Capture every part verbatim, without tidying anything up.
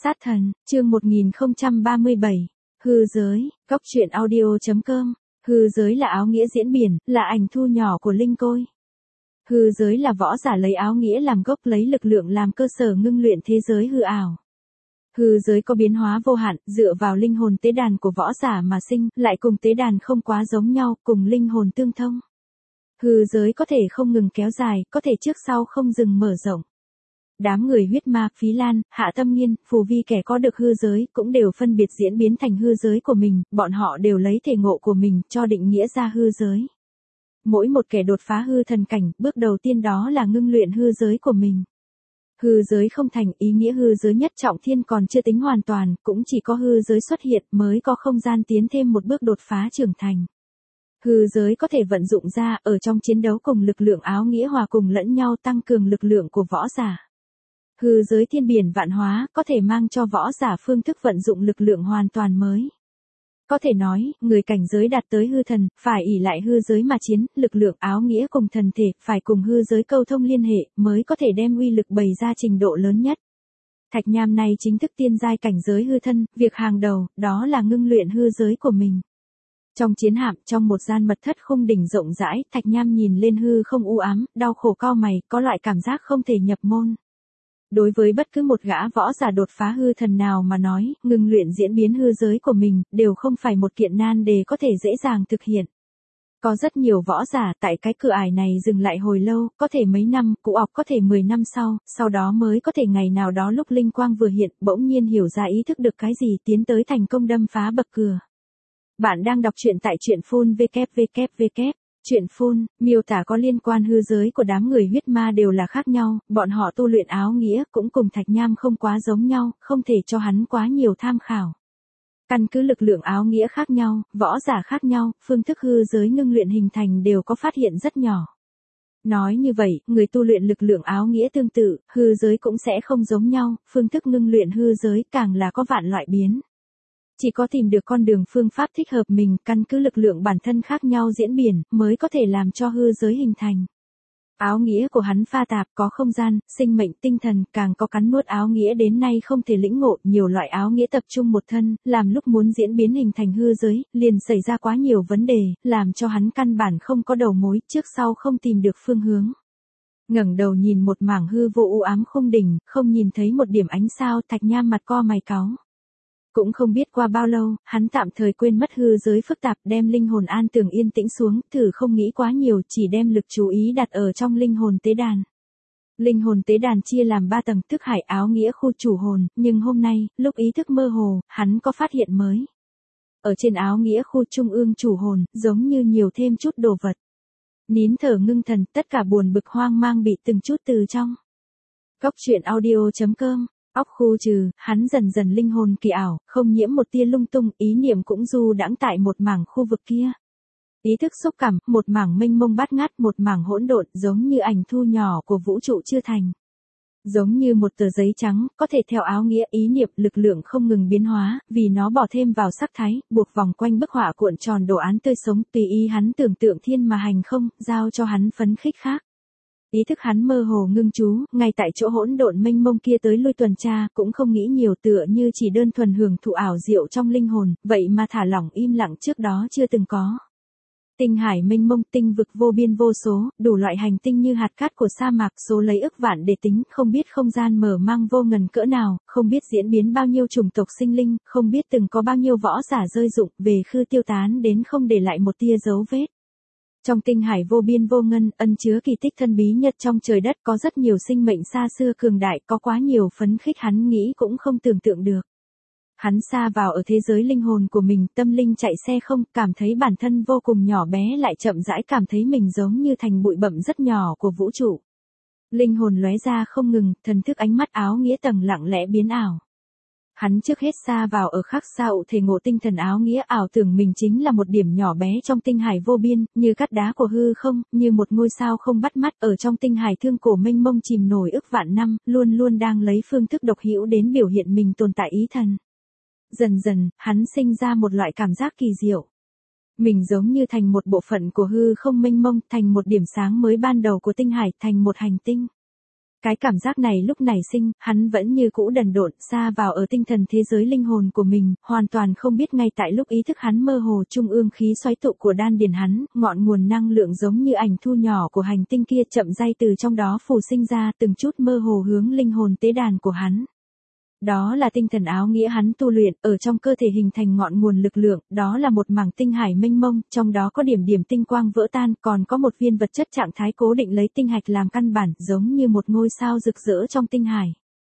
Sát thần, chương một nghìn không trăm ba mươi bảy. Hư giới, góc truyện audio chấm com. Hư giới là áo nghĩa diễn biển, là ảnh thu nhỏ của linh côi. Hư giới là võ giả lấy áo nghĩa làm gốc, lấy lực lượng làm cơ sở ngưng luyện thế giới hư ảo. Hư giới có biến hóa vô hạn, dựa vào linh hồn tế đàn của võ giả mà sinh, lại cùng tế đàn không quá giống nhau, cùng linh hồn tương thông. Hư giới có thể không ngừng kéo dài, có thể trước sau không dừng mở rộng. Đám người huyết ma, Phí Lan, Hạ Tâm Nghiên, Phù Vi kẻ có được hư giới, cũng đều phân biệt diễn biến thành hư giới của mình, bọn họ đều lấy thể ngộ của mình, cho định nghĩa ra hư giới. Mỗi một kẻ đột phá hư thần cảnh, bước đầu tiên đó là ngưng luyện hư giới của mình. Hư giới không thành, ý nghĩa hư giới nhất trọng thiên còn chưa tính hoàn toàn, cũng chỉ có hư giới xuất hiện mới có không gian tiến thêm một bước đột phá trưởng thành. Hư giới có thể vận dụng ra, ở trong chiến đấu cùng lực lượng áo nghĩa hòa cùng lẫn nhau tăng cường lực lượng của võ giả. Hư giới thiên biển vạn hóa, có thể mang cho võ giả phương thức vận dụng lực lượng hoàn toàn mới. Có thể nói, người cảnh giới đạt tới hư thần, phải ỷ lại hư giới mà chiến, lực lượng áo nghĩa cùng thần thể, phải cùng hư giới câu thông liên hệ, mới có thể đem uy lực bày ra trình độ lớn nhất. Thạch Nham này chính thức tiên giai cảnh giới hư thân, việc hàng đầu, đó là ngưng luyện hư giới của mình. Trong chiến hạm, trong một gian mật thất khung đỉnh rộng rãi, Thạch Nham nhìn lên hư không u ám, đau khổ cau mày, có loại cảm giác không thể nhập môn. Đối với bất cứ một gã võ giả đột phá hư thần nào mà nói, ngưng luyện diễn biến hư giới của mình, đều không phải một kiện nan đề có thể dễ dàng thực hiện. Có rất nhiều võ giả tại cái cửa ải này dừng lại hồi lâu, có thể mấy năm, cụ ọc có thể mười năm sau, sau đó mới có thể ngày nào đó lúc linh quang vừa hiện, bỗng nhiên hiểu ra ý thức được cái gì tiến tới thành công đâm phá bậc cửa. Bạn đang đọc truyện tại truyện phun vê vê vê. Chuyện phun, miêu tả có liên quan hư giới của đám người huyết ma đều là khác nhau, bọn họ tu luyện áo nghĩa cũng cùng Thạch Nham không quá giống nhau, không thể cho hắn quá nhiều tham khảo. Căn cứ lực lượng áo nghĩa khác nhau, võ giả khác nhau, phương thức hư giới ngưng luyện hình thành đều có phát hiện rất nhỏ. Nói như vậy, người tu luyện lực lượng áo nghĩa tương tự, hư giới cũng sẽ không giống nhau, phương thức ngưng luyện hư giới càng là có vạn loại biến. Chỉ có tìm được con đường phương pháp thích hợp mình, căn cứ lực lượng bản thân khác nhau diễn biến, mới có thể làm cho hư giới hình thành. Áo nghĩa của hắn pha tạp, có không gian, sinh mệnh, tinh thần, càng có cắn nuốt áo nghĩa đến nay không thể lĩnh ngộ, nhiều loại áo nghĩa tập trung một thân, làm lúc muốn diễn biến hình thành hư giới, liền xảy ra quá nhiều vấn đề, làm cho hắn căn bản không có đầu mối, trước sau không tìm được phương hướng. Ngẩng đầu nhìn một mảng hư vô u ám khung đỉnh, không nhìn thấy một điểm ánh sao, Thạch Nham mặt co mày cáu. Cũng không biết qua bao lâu, hắn tạm thời quên mất hư giới phức tạp, đem linh hồn an tường yên tĩnh xuống, thử không nghĩ quá nhiều, chỉ đem lực chú ý đặt ở trong linh hồn tế đàn. Linh hồn tế đàn chia làm ba tầng, thức hải áo nghĩa khu chủ hồn, nhưng hôm nay, lúc ý thức mơ hồ, hắn có phát hiện mới. Ở trên áo nghĩa khu trung ương chủ hồn, giống như nhiều thêm chút đồ vật. Nín thở ngưng thần, tất cả buồn bực hoang mang bị từng chút từ trong. Góc truyện audio chấm com. Óc khu trừ, hắn dần dần linh hồn kỳ ảo, không nhiễm một tia lung tung, ý niệm cũng du đãng tại một mảng khu vực kia. Ý thức xúc cảm, một mảng mênh mông bát ngát, một mảng hỗn độn, giống như ảnh thu nhỏ của vũ trụ chưa thành. Giống như một tờ giấy trắng, có thể theo áo nghĩa ý niệm, lực lượng không ngừng biến hóa, vì nó bỏ thêm vào sắc thái, buộc vòng quanh bức họa cuộn tròn đồ án tươi sống, tùy ý hắn tưởng tượng thiên mà hành không, giao cho hắn phấn khích khác. Ý thức hắn mơ hồ ngưng chú, ngay tại chỗ hỗn độn mênh mông kia tới lui tuần tra, cũng không nghĩ nhiều, tựa như chỉ đơn thuần hưởng thụ ảo diệu trong linh hồn, vậy mà thả lỏng im lặng trước đó chưa từng có. Tinh hải mênh mông, tinh vực vô biên vô số, đủ loại hành tinh như hạt cát của sa mạc, số lấy ức vạn để tính, không biết không gian mở mang vô ngần cỡ nào, không biết diễn biến bao nhiêu chủng tộc sinh linh, không biết từng có bao nhiêu võ giả rơi dụng, về khư tiêu tán đến không để lại một tia dấu vết. Trong tinh hải vô biên vô ngân, ẩn chứa kỳ tích thân bí nhất trong trời đất, có rất nhiều sinh mệnh xa xưa cường đại, có quá nhiều phấn khích hắn nghĩ cũng không tưởng tượng được. Hắn xa vào ở thế giới linh hồn của mình, tâm linh chạy xe không, cảm thấy bản thân vô cùng nhỏ bé, lại chậm rãi cảm thấy mình giống như thành bụi bặm rất nhỏ của vũ trụ. Linh hồn lóe ra không ngừng, thần thức ánh mắt áo nghĩa tầng lặng lẽ biến ảo. Hắn trước hết xa vào ở khắc sao thể ngộ tinh thần áo nghĩa, ảo tưởng mình chính là một điểm nhỏ bé trong tinh hải vô biên, như cát đá của hư không, như một ngôi sao không bắt mắt ở trong tinh hải thương cổ mênh mông chìm nổi ức vạn năm, luôn luôn đang lấy phương thức độc hữu đến biểu hiện mình tồn tại ý thần. Dần dần, hắn sinh ra một loại cảm giác kỳ diệu. Mình giống như thành một bộ phận của hư không mênh mông, thành một điểm sáng mới ban đầu của tinh hải, thành một hành tinh. Cái cảm giác này lúc nảy sinh, hắn vẫn như cũ đần độn, xa vào ở tinh thần thế giới linh hồn của mình, hoàn toàn không biết ngay tại lúc ý thức hắn mơ hồ trung ương khí xoáy tụ của đan điền hắn, ngọn nguồn năng lượng giống như ảnh thu nhỏ của hành tinh kia chậm rãi từ trong đó phù sinh ra từng chút mơ hồ hướng linh hồn tế đàn của hắn. Đó là tinh thần áo nghĩa hắn tu luyện, ở trong cơ thể hình thành ngọn nguồn lực lượng, đó là một mảng tinh hải mênh mông, trong đó có điểm điểm tinh quang vỡ tan, còn có một viên vật chất trạng thái cố định lấy tinh hạch làm căn bản, giống như một ngôi sao rực rỡ trong tinh hải.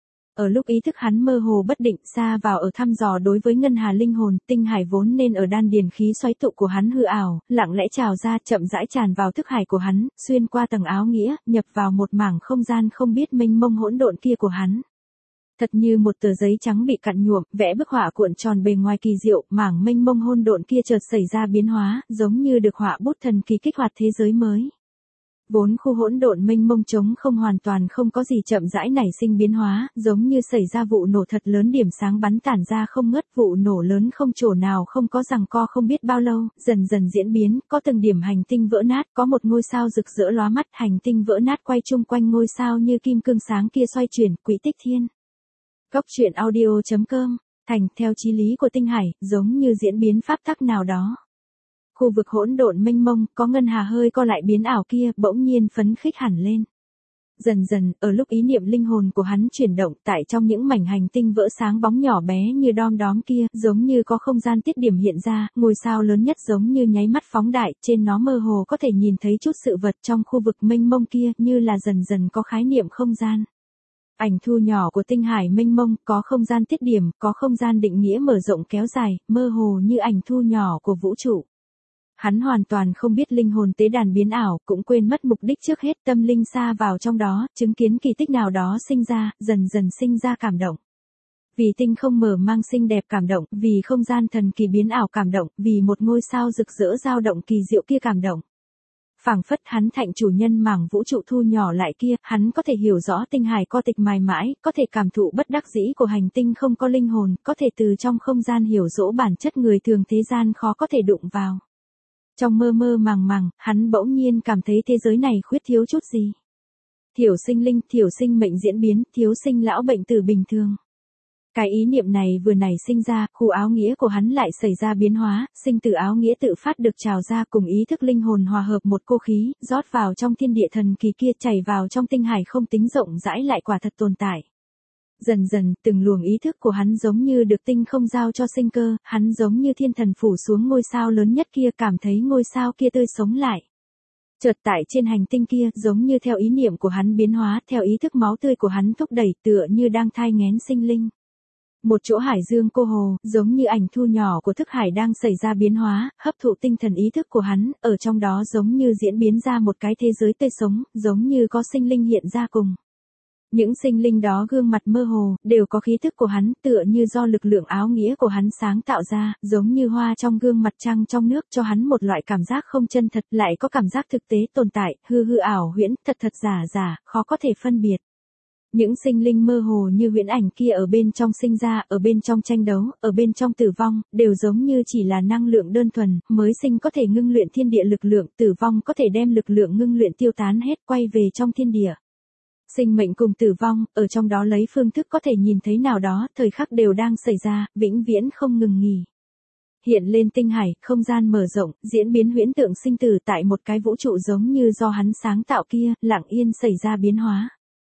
Ở lúc ý thức hắn mơ hồ bất định xa vào ở thăm dò đối với ngân hà linh hồn, tinh hải vốn nên ở đan điền khí xoáy tụ của hắn hư ảo, lặng lẽ trào ra chậm rãi tràn vào thức hải của hắn, xuyên qua tầng áo nghĩa, nhập vào một mảng không gian không biết mênh mông hỗn độn kia của hắn. Thật như một tờ giấy trắng bị cặn nhuộm, vẽ bức họa cuộn tròn bề ngoài kỳ diệu, mảng mênh mông hỗn độn kia chợt xảy ra biến hóa, giống như được họa bút thần kỳ kích hoạt thế giới mới. Vốn khu hỗn độn mênh mông trống không hoàn toàn không có gì chậm rãi nảy sinh biến hóa, giống như xảy ra vụ nổ thật lớn, điểm sáng bắn tản ra không ngớt, vụ nổ lớn không chỗ nào không có giằng co không biết bao lâu, dần dần diễn biến, có từng điểm hành tinh vỡ nát, có một ngôi sao rực rỡ lóa mắt, hành tinh vỡ nát quay chung quanh ngôi sao như kim cương sáng kia xoay chuyển, quỹ tích thiên. Góc truyện audio chấm com, thành theo chí lý của tinh hải, giống như diễn biến pháp tắc nào đó. Khu vực hỗn độn mênh mông, có ngân hà hơi co lại biến ảo kia, bỗng nhiên phấn khích hẳn lên. Dần dần, ở lúc ý niệm linh hồn của hắn chuyển động, tại trong những mảnh hành tinh vỡ sáng bóng nhỏ bé như đom đóm kia, giống như có không gian tiết điểm hiện ra, ngôi sao lớn nhất giống như nháy mắt phóng đại, trên nó mơ hồ có thể nhìn thấy chút sự vật trong khu vực mênh mông kia, như là dần dần có khái niệm không gian. Ảnh thu nhỏ của tinh hải mênh mông, có không gian tiết điểm, có không gian định nghĩa mở rộng kéo dài, mơ hồ như ảnh thu nhỏ của vũ trụ. Hắn hoàn toàn không biết linh hồn tế đàn biến ảo, cũng quên mất mục đích trước hết, tâm linh xa vào trong đó, chứng kiến kỳ tích nào đó sinh ra, dần dần sinh ra cảm động. Vì tinh không mở mang xinh đẹp cảm động, vì không gian thần kỳ biến ảo cảm động, vì một ngôi sao rực rỡ dao động kỳ diệu kia cảm động. Phảng phất hắn thành chủ nhân mảng vũ trụ thu nhỏ lại kia, hắn có thể hiểu rõ tinh hải co tịch mài mãi, có thể cảm thụ bất đắc dĩ của hành tinh không có linh hồn, có thể từ trong không gian hiểu rõ bản chất người thường thế gian khó có thể đụng vào. Trong mơ mơ màng màng, hắn bỗng nhiên cảm thấy thế giới này khuyết thiếu chút gì. Thiểu sinh linh, thiểu sinh mệnh diễn biến, thiếu sinh lão bệnh tử bình thường. Cái ý niệm này vừa nảy sinh ra, khu áo nghĩa của hắn lại xảy ra biến hóa, sinh tử áo nghĩa tự phát được trào ra cùng ý thức linh hồn hòa hợp một cô khí, rót vào trong thiên địa thần kỳ kia chảy vào trong tinh hải không tính rộng rãi lại quả thật tồn tại. Dần dần, từng luồng ý thức của hắn giống như được tinh không giao cho sinh cơ, hắn giống như thiên thần phủ xuống ngôi sao lớn nhất kia, cảm thấy ngôi sao kia tươi sống lại. Chợt tại trên hành tinh kia, giống như theo ý niệm của hắn biến hóa, theo ý thức máu tươi của hắn thúc đẩy, tựa như đang thai nghén sinh linh. Một chỗ hải dương cô hồ, giống như ảnh thu nhỏ của thức hải đang xảy ra biến hóa, hấp thụ tinh thần ý thức của hắn, ở trong đó giống như diễn biến ra một cái thế giới tươi sống, giống như có sinh linh hiện ra cùng. Những sinh linh đó gương mặt mơ hồ, đều có khí thức của hắn, tựa như do lực lượng áo nghĩa của hắn sáng tạo ra, giống như hoa trong gương mặt trăng trong nước, cho hắn một loại cảm giác không chân thật, lại có cảm giác thực tế tồn tại, hư hư ảo huyễn, thật thật giả giả, khó có thể phân biệt. Những sinh linh mơ hồ như huyễn ảnh kia ở bên trong sinh ra, ở bên trong tranh đấu, ở bên trong tử vong, đều giống như chỉ là năng lượng đơn thuần, mới sinh có thể ngưng luyện thiên địa lực lượng, tử vong có thể đem lực lượng ngưng luyện tiêu tán hết quay về trong thiên địa. Sinh mệnh cùng tử vong, ở trong đó lấy phương thức có thể nhìn thấy nào đó, thời khắc đều đang xảy ra, vĩnh viễn không ngừng nghỉ. Hiện lên tinh hải, không gian mở rộng, diễn biến huyễn tượng sinh tử tại một cái vũ trụ giống như do hắn sáng tạo kia, lặng yên xảy ra biến hóa.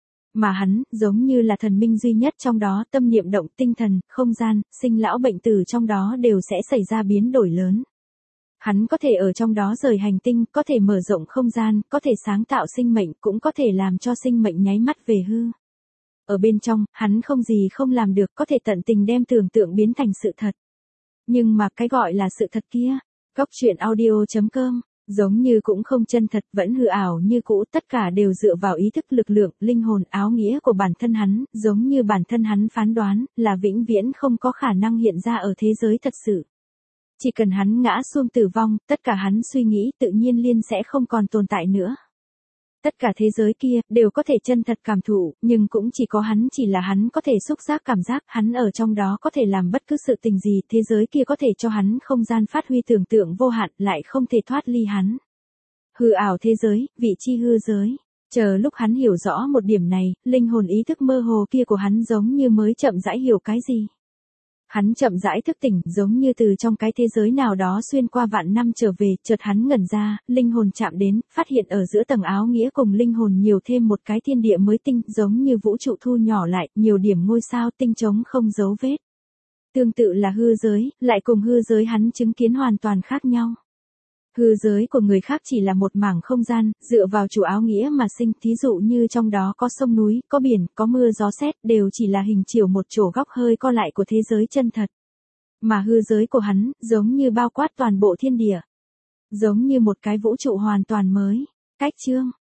Mà hắn, giống như là thần minh duy nhất trong đó, tâm niệm động, tinh thần, không gian, sinh lão bệnh tử trong đó đều sẽ xảy ra biến đổi lớn. Hắn có thể ở trong đó rời hành tinh, có thể mở rộng không gian, có thể sáng tạo sinh mệnh, cũng có thể làm cho sinh mệnh nháy mắt về hư. Ở bên trong, hắn không gì không làm được, có thể tận tình đem tưởng tượng biến thành sự thật. Nhưng mà cái gọi là sự thật kia, góc truyện audio chấm com, giống như cũng không chân thật, vẫn hư ảo như cũ, tất cả đều dựa vào ý thức lực lượng, linh hồn, áo nghĩa của bản thân hắn, giống như bản thân hắn phán đoán, là vĩnh viễn không có khả năng hiện ra ở thế giới thật sự. Chỉ cần hắn ngã xuống tử vong, tất cả hắn suy nghĩ tự nhiên liên sẽ không còn tồn tại nữa. Tất cả thế giới kia, đều có thể chân thật cảm thụ, nhưng cũng chỉ có hắn chỉ là hắn có thể xúc giác cảm giác, hắn ở trong đó có thể làm bất cứ sự tình gì, thế giới kia có thể cho hắn không gian phát huy tưởng tượng vô hạn, lại không thể thoát ly hắn. Hư ảo thế giới, vị chi hư giới. Chờ lúc hắn hiểu rõ một điểm này, linh hồn ý thức mơ hồ kia của hắn giống như mới chậm rãi hiểu cái gì. Hắn chậm rãi thức tỉnh, giống như từ trong cái thế giới nào đó xuyên qua vạn năm trở về, chợt hắn ngẩn ra, linh hồn chạm đến, phát hiện ở giữa tầng áo nghĩa cùng linh hồn nhiều thêm một cái thiên địa mới tinh, giống như vũ trụ thu nhỏ lại, nhiều điểm ngôi sao tinh trống không dấu vết. Tương tự là hư giới, lại cùng hư giới hắn chứng kiến hoàn toàn khác nhau. Hư giới của người khác chỉ là một mảng không gian, dựa vào chủ áo nghĩa mà sinh, thí dụ như trong đó có sông núi, có biển, có mưa gió sét, đều chỉ là hình chiều một chỗ góc hơi co lại của thế giới chân thật. Mà hư giới của hắn, giống như bao quát toàn bộ thiên địa. Giống như một cái vũ trụ hoàn toàn mới. Cách chương